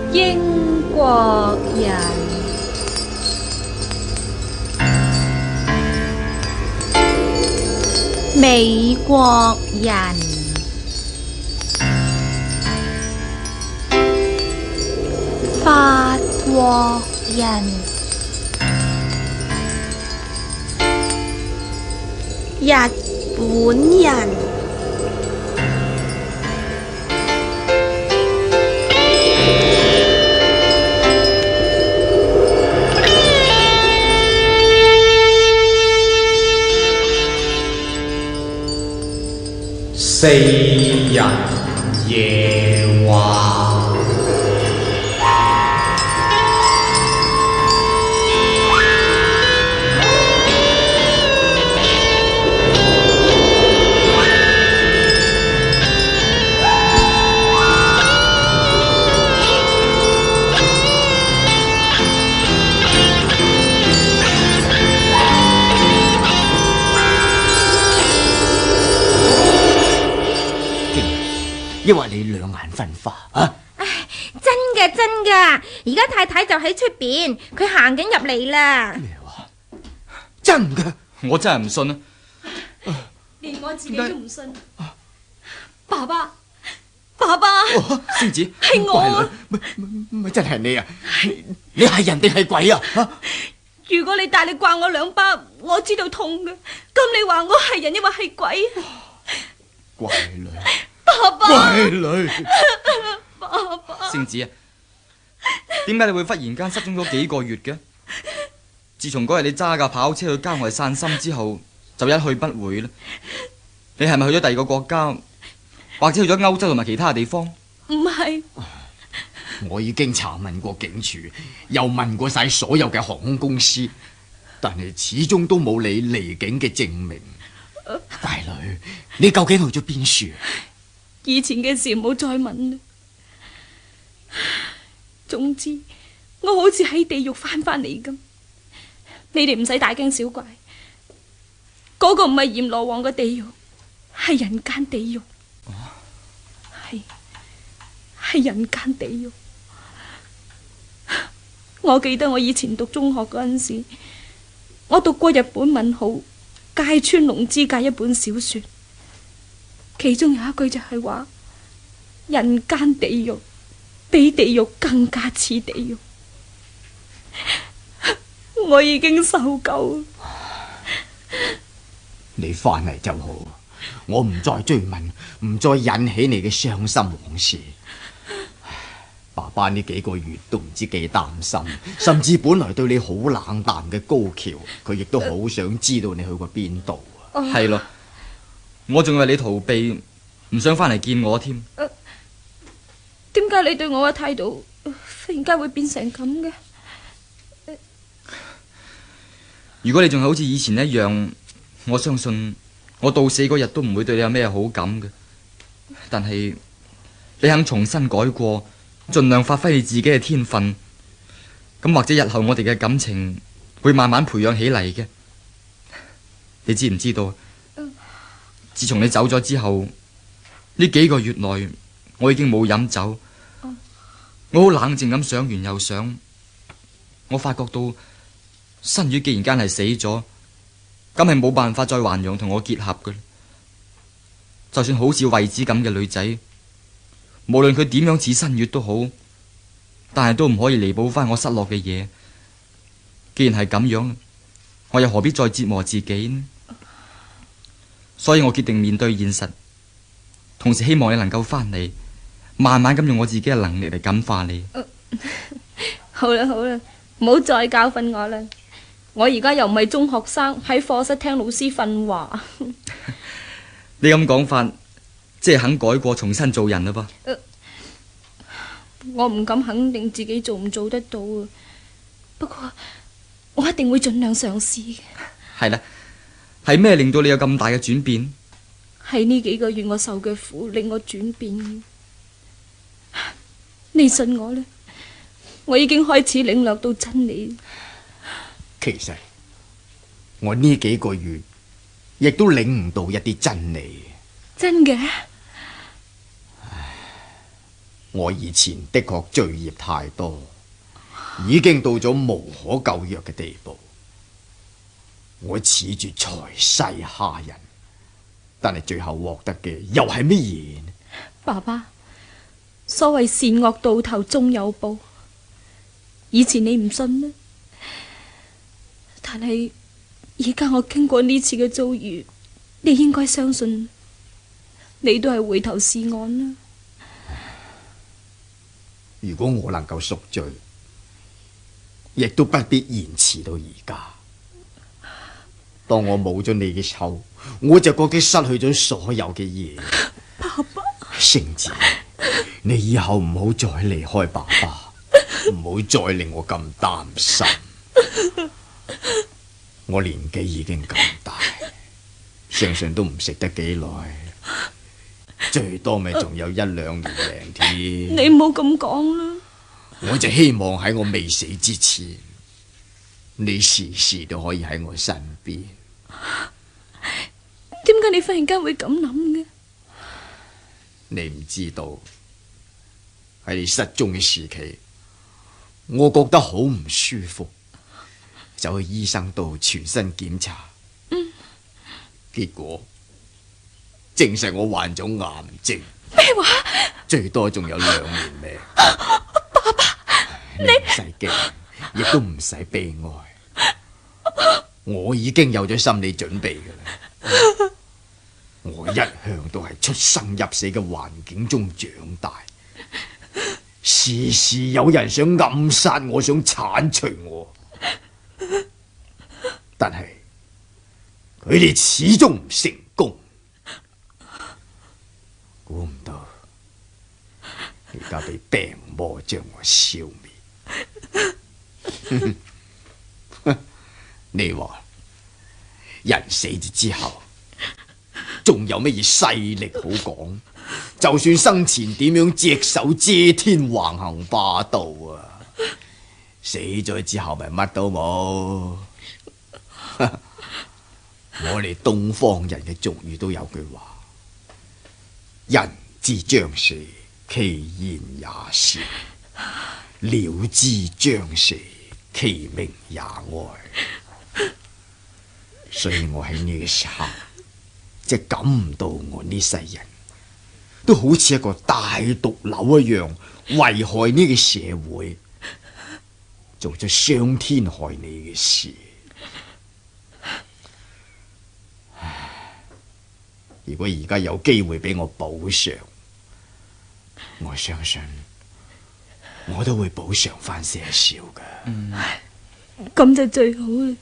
英國人，美國人，法國人，日本人。 四人夜話。 抑或你兩眼分花啊？ 唉，真嘅真㗎，而家太太就喺出邊，佢行緊入嚟啦。 咩話？真嘅？ 我真係唔信啊！ 連我自己都唔信。爸爸，爸爸， 星子， 係我啊！ 咪真係你啊？你係人定係鬼啊？ 如果你大力刮我兩巴，我知道痛嘅。咁你話我係人抑或係鬼啊？ 乖女。 爸爸， 乖女， 爸爸， 星子啊，點解你會忽然間失蹤咗幾個月嘅？自從嗰日你揸架跑車去郊外散心之後，就一去不回啦。你係咪去咗第二個國家，或者去咗歐洲同埋其他地方？ 唔係， 我已經查問過警署，又問過晒所有嘅航空公司，但係始終都冇你離境嘅證明。乖女，你究竟去咗邊處？ 以前嘅事唔好再問啦。總之，我好似喺地獄翻返嚟咁。你哋唔使大驚小怪，嗰個唔係閻羅王嘅地獄，係人間地獄。係人間地獄。我記得我以前讀中學嗰陣時，我讀過日本文豪芥川龍之介一本小說。其中有一句就係話，人間地獄比地獄更加似地獄。我已經受夠。 你翻嚟就好，我唔再追問，唔再引起你嘅傷心往事。爸爸呢幾個月都唔知幾擔心，甚至本來對你好冷淡嘅高橋，佢亦都好想知道你去過邊度。 係咯，我仲以為你逃避，唔想翻嚟見我添。 點解你對我嘅態度忽然間會變成咁嘅？ 如果你仲係好似以前一樣，我相信我到死嗰日都唔會對你有咩好感嘅。但係你肯重新改過，盡量發揮你自己嘅天分，咁或者日後我哋嘅感情會慢慢培養起嚟嘅。你知唔知道？自從你走咗之後，呢幾個月內我已經冇飲酒，我好冷靜咁想完又想，我發覺到新月既然間係死咗，咁係冇辦法再還陽同我結合嘅。就算好似惠子咁嘅女仔，無論佢點樣似新月都好，但係都唔可以彌補翻我失落嘅嘢。既然係咁樣，我又何必再折磨自己呢？所以我決定面對現實，同時希望你能夠翻嚟，慢慢咁用我自己嘅能力嚟感化你。 好啦好啦，唔好再教訓我啦。我而家又唔係中學生，喺課室聽老師訓話。 你咁講法，即係肯改過，重新做人啦噃。 我唔敢肯定自己做唔做得到啊。不過我一定會盡量嘗試嘅。 係啦，係咩令到你有咁大嘅轉變？ 係呢幾個月我受嘅苦令我轉變。你信我啦，我已經開始領略到真理。 其實我呢幾個月亦都領唔到一啲真理。 真嘅？ 我以前的確罪孽太多，已經到咗無可救藥嘅地步。我恃住財勢蝦人，但係最後獲得嘅又係乜嘢呢？ 爸爸，所謂善惡到頭終有報，以前你唔信呢，但係而家我經過呢次嘅遭遇，你應該相信，你都係回頭是岸啦。 如果我能夠贖罪，亦都不必延遲到而家。當我冇咗你嘅後，我就覺得失去咗所有嘅嘢。 爸爸， 聖子，你以後唔好再離開爸爸，唔好再令我咁擔心。我年紀已經咁大，相信都唔食得幾耐，最多咪仲有1-2年命添。 你唔好咁講啦。 我就希望喺我未死之前，你時時都可以喺我身邊。 點解你忽然間會咁諗嘅？ 你唔知道，喺你失蹤嘅時期，我覺得好唔舒服，走去醫生度全身檢查，結果證實我患咗癌症。 咩話？ 最多仲有2年命。爸爸，你唔使驚，亦都唔使悲哀。我已經有咗心理準備㗎啦。我一向都係出生入死嘅環境中長大，時時有人想暗殺我，想剷除我，但係佢哋始終唔成功。估唔到而家被病魔將我消滅。你話人死咗之後，仲有乜嘢勢力好講？就算生前點樣隻手遮天橫行霸道啊，死咗之後咪乜都冇。我哋東方人嘅俗語都有句話：人之將死，其言也善；鳥之將死，其鳴也哀。所以我喺呢個時候，即係感唔到我呢世人都好似一個大毒瘤一樣，危害呢個社會，做咗傷天害理嘅事。如果而家有機會俾我補償，我相信我都會補償翻些少㗎。 咁就最好啦。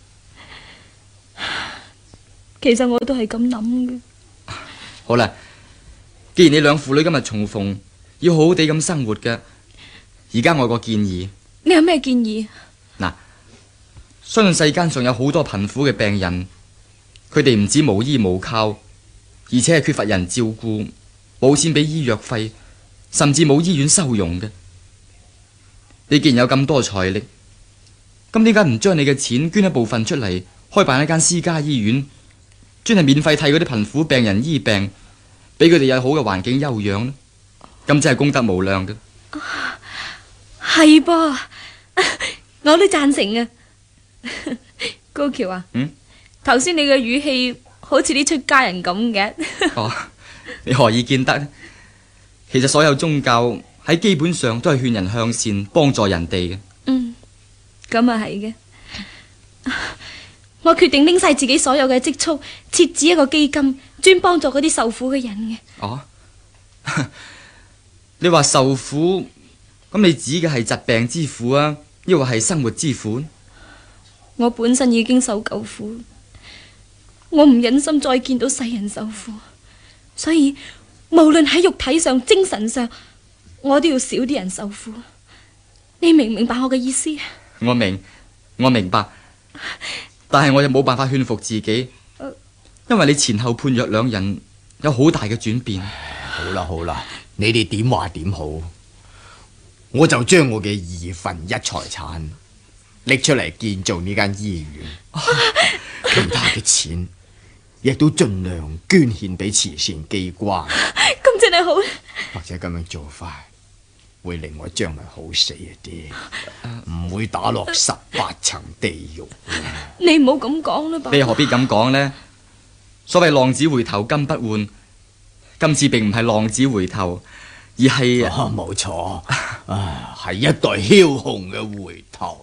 其實我都係咁諗嘅。 好啦，既然你兩父女今日重逢，要好好地咁生活嘅，而家我有個建議。 你有咩建議？ 嗱，相信世間上有好多貧苦嘅病人，佢哋唔止無依無靠，而且係缺乏人照顧，冇錢俾醫藥費，甚至冇醫院收容嘅。你既然有咁多財力，咁點解唔將你嘅錢捐一部分出嚟，開辦一間私家醫院，專係免費替嗰啲貧苦病人醫病，俾佢哋有好嘅環境休養呢？咁真係功德無量嘅。 係噃，我都贊成啊。高橋啊，頭先你嘅語氣好似啲出家人咁嘅。 哦，你何以見得呢？其實所有宗教喺基本上都係勸人向善，幫助人哋嘅。 咁啊係嘅。我決定拎晒自己所有嘅積蓄，設置一個基金，專幫助嗰啲受苦嘅人嘅。 哦，你話受苦，咁你指嘅係疾病之苦啊，抑或係生活之苦？ 我本身已經受夠苦，我唔忍心再見到世人受苦，所以無論喺肉體上、精神上，我都要少啲人受苦。你明唔明白我嘅意思？ 我明白，但係我又冇辦法勸服自己，因為你前後判若兩人，有好大嘅轉變。 好啦，你哋點話點好，我就將我嘅2分1財產拎出嚟建造呢間醫院，其他嘅錢亦都盡量捐獻俾慈善機關。 咁真係好。 或者咁樣做法， 會令我將來好死一啲，唔會打落18層地獄。 你唔好咁講啦，爸爸。 你何必咁講呢？所謂浪子回頭金不換，今次並唔係浪子回頭，而係冇錯，係一代梟雄嘅回頭。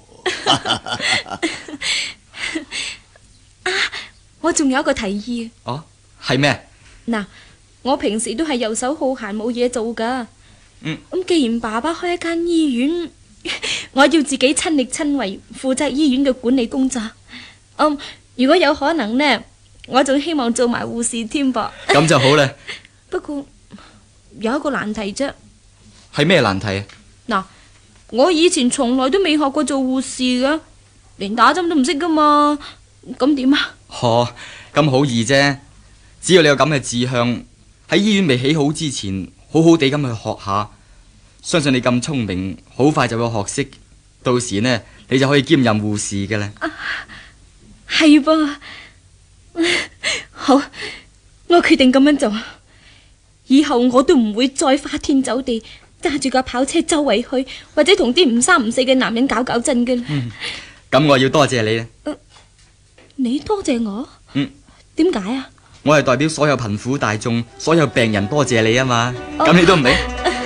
我仲有一個提議。 哦，係咩？ 嗱，我平時都係游手好閒冇嘢做噶。咁既然爸爸開一間醫院，我要自己親力親為負責醫院嘅管理工作。如果有可能呢，我仲希望做埋護士添噃。 咁就好啦。 不過有一個難題啫。 係咩難題啊？ 嗱，我以前從來都未學過做護士噶，連打針都唔識噶嘛。咁點啊？ 咁好易啫，只要你有咁嘅志向，喺醫院未起好之前，好好地咁去學下，相信你咁聰明，好快就會學識，到時呢，你就可以兼任護士嘅啦。 係噃，好，我決定咁樣做，以後我都唔會再花天酒地揸住架跑車周圍去，或者同啲唔三唔四嘅男人搞搞震嘅啦。 咁我要多謝你啦。 你多謝我？點解啊？ 我係代表所有貧苦大眾、所有病人多謝你啊嘛。咁你都唔明？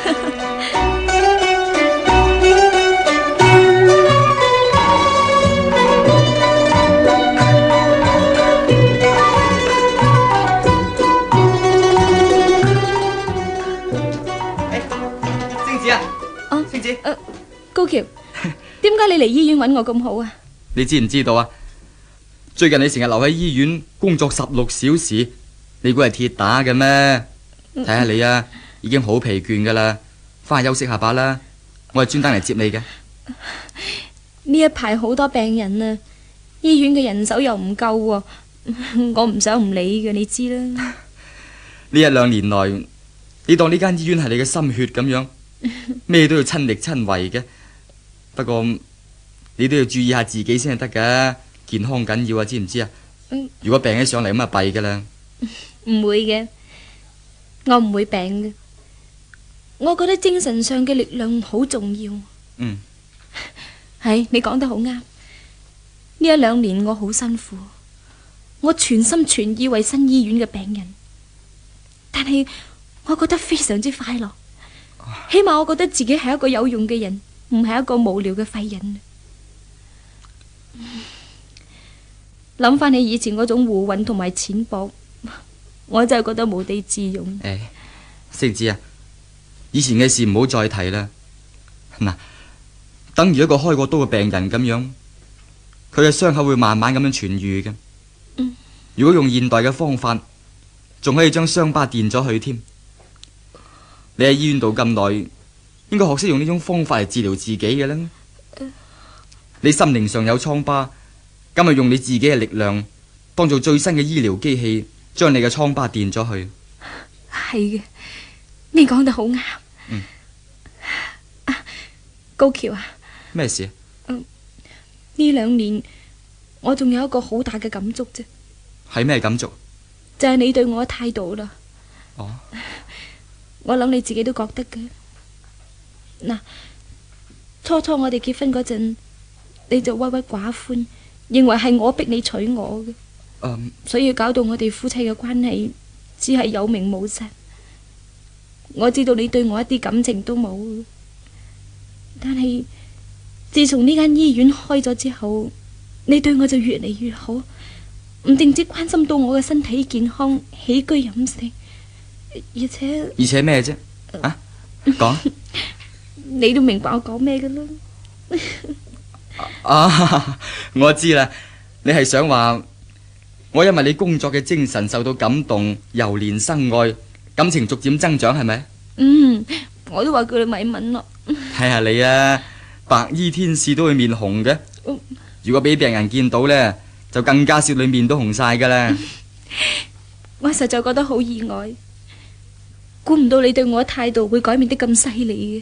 星子啊！星子， 高橋，點解你嚟醫院揾我咁好啊？ 你知唔知道啊？最近你成日留喺醫院工作16小時，你估係鐵打嘅咩？睇下你啊，已經好疲倦噶啦，翻去休息下吧啦。我係專登嚟接你嘅。 呢一排好多病人啊，醫院嘅人手又唔夠喎，我唔想唔理嘅，你知啦。 呢1-2年來，你當呢間醫院係你嘅心血咁樣，咩都要親力親為嘅。不過你都要注意下自己先係得噶。健康緊要啊，知唔知啊？如果病起上嚟咁啊弊噶啦。 唔會嘅，我唔會病嘅。我覺得精神上嘅力量好重要。係，你講得好啱。呢1-2年我好辛苦，我全心全意為新醫院嘅病人，但係我覺得非常之快樂。起碼我覺得自己係一個有用嘅人，唔係一個無聊嘅廢人。諗翻起以前嗰種胡混同埋淺薄，我真係覺得無地自容。 星子啊，以前嘅事唔好再提啦。嗱，等於一個開過刀嘅病人咁樣，佢嘅傷口會慢慢咁樣痊愈嘅。如果用現代嘅方法，仲可以將傷疤電咗去添。你喺醫院度咁耐，應該學識用呢種方法嚟治療自己嘅啦。你心靈上有瘡疤，咁咪用你自己嘅力量，當做最新嘅醫療機器，將你嘅瘡疤電咗去。 係嘅，你講得好啱。高橋啊， 咩事？ 呢2年我仲有一個好大嘅感觸啫。 係咩感觸？ 就係你對我嘅態度啦。我諗你自己都覺得嘅。嗱，初初我哋結婚嗰陣，你就鬱鬱寡歡，認為係我逼你娶我嘅。所以搞到我哋夫妻嘅關係只係有名冇實。我知道你對我一啲感情都冇，但係自從呢間醫院開咗之後，你對我就越嚟越好，唔淨止關心到我嘅身體健康、起居飲食，而且咩啫？講。 你都明白我講咩㗎啦。 我知啦，你係想話我因為你工作嘅精神受到感動，由憐生愛，感情逐漸增長，係咪？ 我都話叫你咪問咯。 睇下你啊，白衣天使都會面紅嘅。如果俾病人見到呢，就更加笑你面都紅晒噶啦。 我實在覺得好意外，估唔到你對我嘅態度會改變得咁犀利嘅。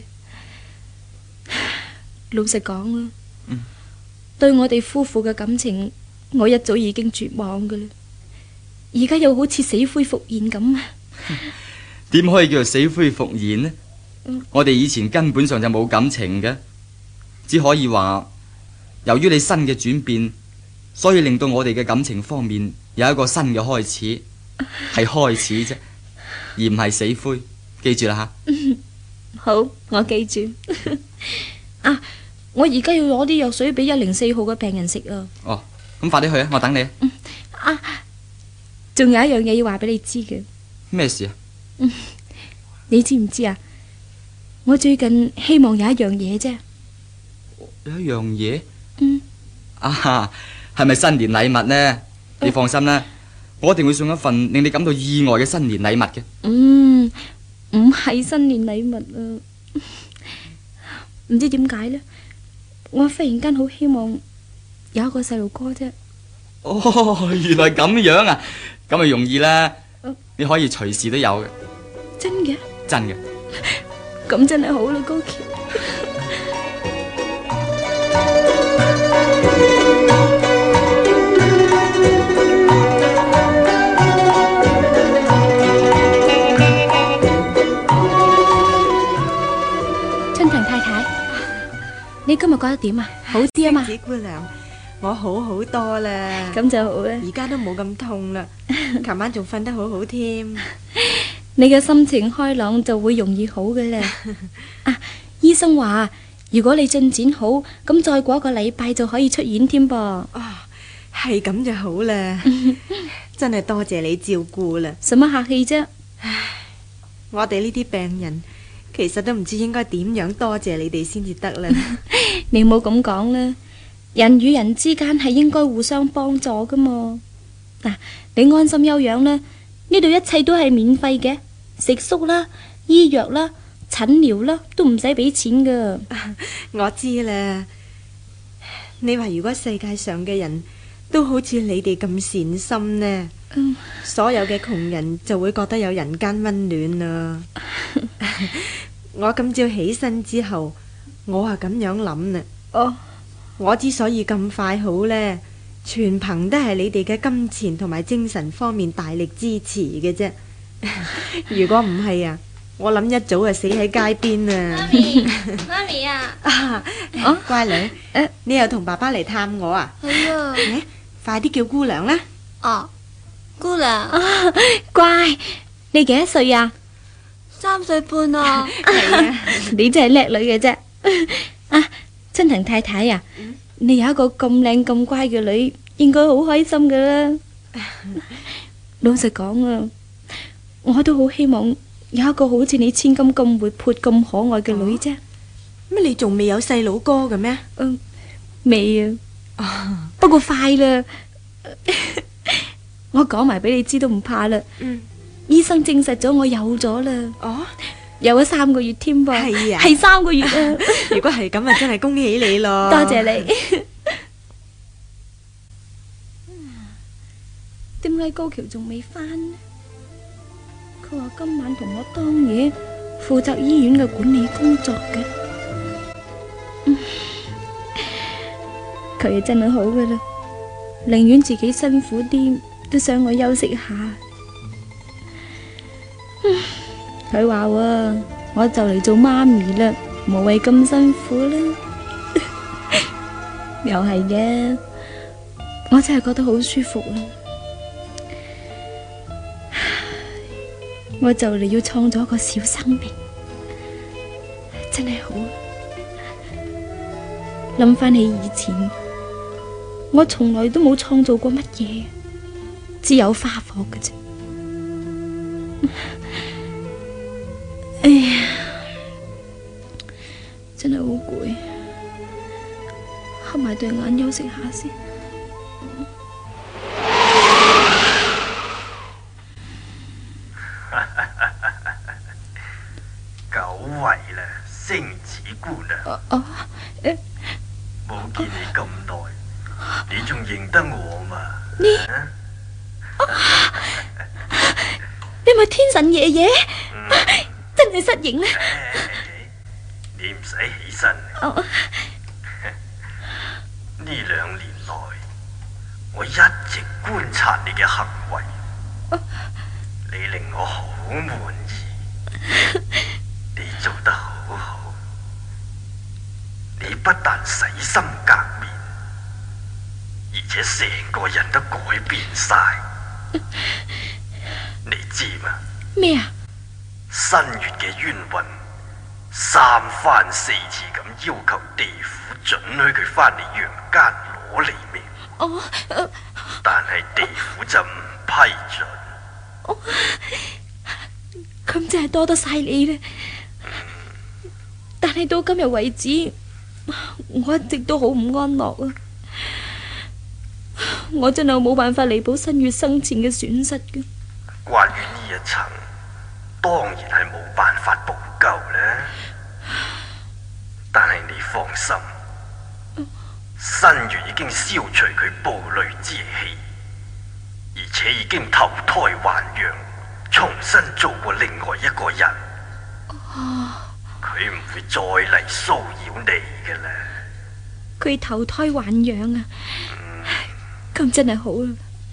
老實講啦，對我哋夫婦嘅感情，我一早已經絕望噶啦，而家又好似死灰復燃咁啊！ 點可以叫做死灰復燃呢？ 我哋以前根本上就冇感情嘅，只可以話由於你新嘅轉變，所以令到我哋嘅感情方面有一個新嘅開始，係開始啫，而唔係死灰。記住啦吓。 好，我記住。啊，我而家要攞啲藥水俾104號嘅病人食啊。 哦，咁快啲去啊，我等你。 啊，仲有一樣嘢要話俾你知嘅。 咩事啊？ 你知唔知啊？我最近希望有一樣嘢啫。 有一樣嘢？啊，係咪新年禮物呢？你放心啦，我一定會送一份令你感到意外嘅新年禮物嘅。 唔係新年禮物啊，唔知點解呢，我忽然間好希望有一個細路哥啫。 哦，原來咁樣啊，咁咪容易啦，你可以隨時都有嘅。 真嘅？ 真嘅。 咁真係好啦，高橋。你今日覺得點啊？好啲啊嘛？ 星子姑娘，我好多啦。 咁就好啦。 而家都冇咁痛啦，琴晚仲瞓得好好添。 你嘅心情開朗就會容易好嘅啦。啊，醫生話如果你進展好，咁再過一個禮拜就可以出院添噃。 哦，係咁就好啦。真係多謝你照顧啦。 使乜客氣啫？ 我哋呢啲病人其實都唔知應該點樣多謝你哋先至得啦。 你冇咁講啦，人與人之間係應該互相幫助噶嘛。嗱，你安心休養啦，呢度一切都係免費嘅，食宿啦、醫藥啦、診療啦，都唔使俾錢噶。 我知啦。你話如果世界上嘅人都好似你哋咁善心呢，所有嘅窮人就會覺得有人間溫暖啦。我今朝起身之後，我係咁樣諗啦。 哦， 我之所以咁快好呢，全憑都係你哋嘅金錢同埋精神方面大力支持嘅啫。如果唔係啊，我諗一早就死喺街邊啊！ 媽咪啊！ 乖女，你又同爸爸嚟探我啊？ 係啊！ 快啲叫姑娘啦！ 哦，姑娘， 乖，你幾多歲啊 ？3歲半啊！ 係啊， 你真係叻女嘅啫。啊，春藤太太啊，你有一個咁靚咁乖嘅女，應該好開心噶啦。老實講啊，我都好希望有一個好似你千金咁活潑咁可愛嘅女啫。 乜你仲未有細佬哥嘅咩？ 未啊。不過快啦。我講埋俾你知都唔怕啦。醫生證實咗我有咗啦。 哦， 有咗3個月添噃。 係啊， 係3個月啊。 如果係咁啊，真係恭喜你咯。 多謝你。點解高橋仲未返呢？佢話今晚同我當夜負責醫院嘅管理工作嘅。佢真係好噶啦，寧願自己辛苦啲，都想我休息下。佢話我就嚟做媽咪啦，無謂咁辛苦啦。又係嘅，我真係覺得好舒服啊！我就嚟要創造一個小生命，真係好。諗翻起以前，我從來都冇創造過乜嘢，只有花火嘅啫。哎呀，真係好攰，合埋對眼休息下先。 久違啦，星子姑娘。冇見你咁耐，你仲認得我嘛？ 你咪天神爺爺，真係失形咧！ 你唔使起身。呢2年來，我一直觀察你嘅行為，你令我好滿意。你做得好好，你不但洗心革面，而且成個人都改變晒。你知嘛？ 咩啊？ 新月嘅冤魂三番四次咁要求地府准許佢返嚟陽間攞你命。但係地府就唔批准。 咁真係多得晒你啦。但係到今日為止，我一直都好唔安樂啊。我真係冇辦法彌補新月生前嘅損失嘅。 關於呢一層，當然係冇辦法補救啦。但係你放心，新月已經消除佢暴戾之氣，而且已經投胎還陽，重新做過另外一個人。佢唔會再嚟騷擾你嘅啦。 佢投胎還陽啊！咁真係好啦。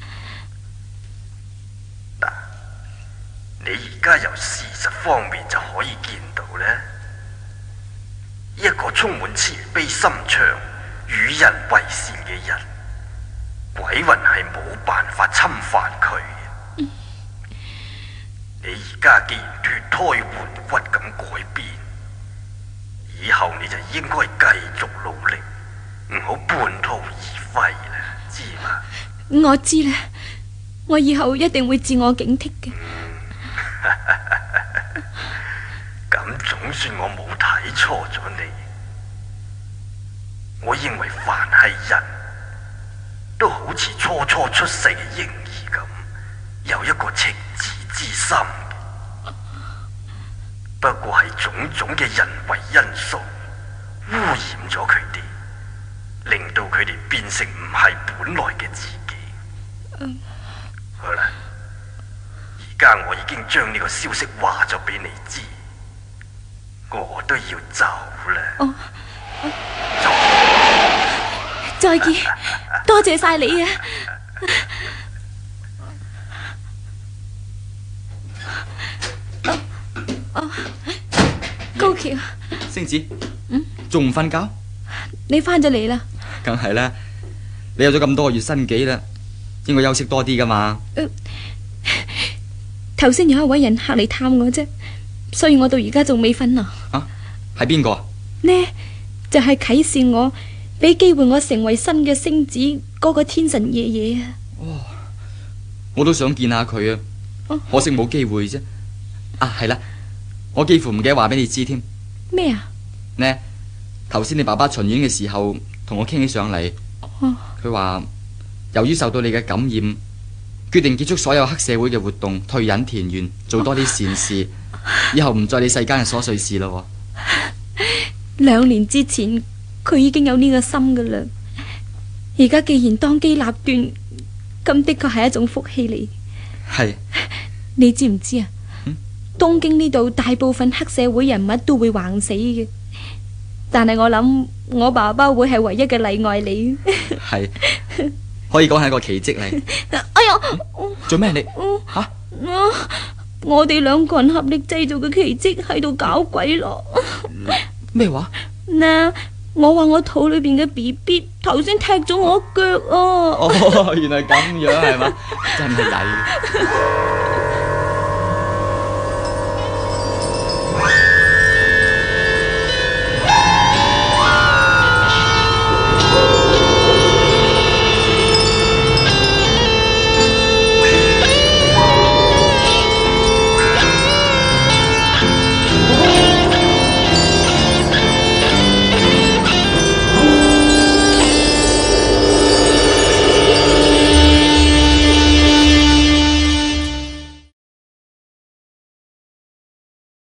嗱，你而家由事實方面就可以見到呢，一個充滿慈悲心腸、與人為善嘅人，鬼魂係冇辦法侵犯佢嘅。你而家既然脫胎換骨咁改變，以後你就應該繼續努力，唔好半途而廢啦，知嘛？ 我知啦，我以後一定會自我警惕嘅。 咁總算我冇睇錯咗你。我認為凡係人都好似初初出世嘅嬰兒咁，有一個赤子之心。不過係種種嘅人為因素污染咗佢哋，令到佢哋變成唔係本來嘅自己。好啦，而家我已經將呢個消息話咗俾你知，我都要走啦。 再見，多謝晒你啊！高橋， 星子，仲唔瞓覺？ 你翻咗嚟啦？ 梗係啦，你有咗咁多個月身紀啦，應該休息多啲噶嘛。 頭先有一位人客嚟探我啫，所以我到而家仲未瞓啊。 啊，係邊個啊？ 呢就係啟示我，俾機會我成為新嘅星子嗰個天神爺爺啊！ 我都想見下佢啊，可惜冇機會啫。啊，係啦，我幾乎唔記得話俾你知添。 咩啊？ 呢，頭先你爸爸巡演嘅時候同我傾起上嚟，佢話由於受到你嘅感染，決定結束所有黑社會嘅活動，退隱田園，做多啲善事，以後唔再理世間嘅瑣碎事咯。 2年之前佢已經有呢個心噶啦，而家既然當機立斷，咁的確係一種福氣嚟。 係， 你知唔知啊？東京呢度大部分黑社會人物都會橫死嘅，但係我諗我爸爸會係唯一嘅例外嚟。 係，可以講係一個奇蹟嚟。 哎呀， 做咩你？吓？ 我哋2個人合力製造嘅奇蹟喺度搞鬼咯。 咩話？ 嗱，我話我肚裏邊嘅 BB 頭先踢咗我腳啊！ 原來咁樣係嘛？真係曳。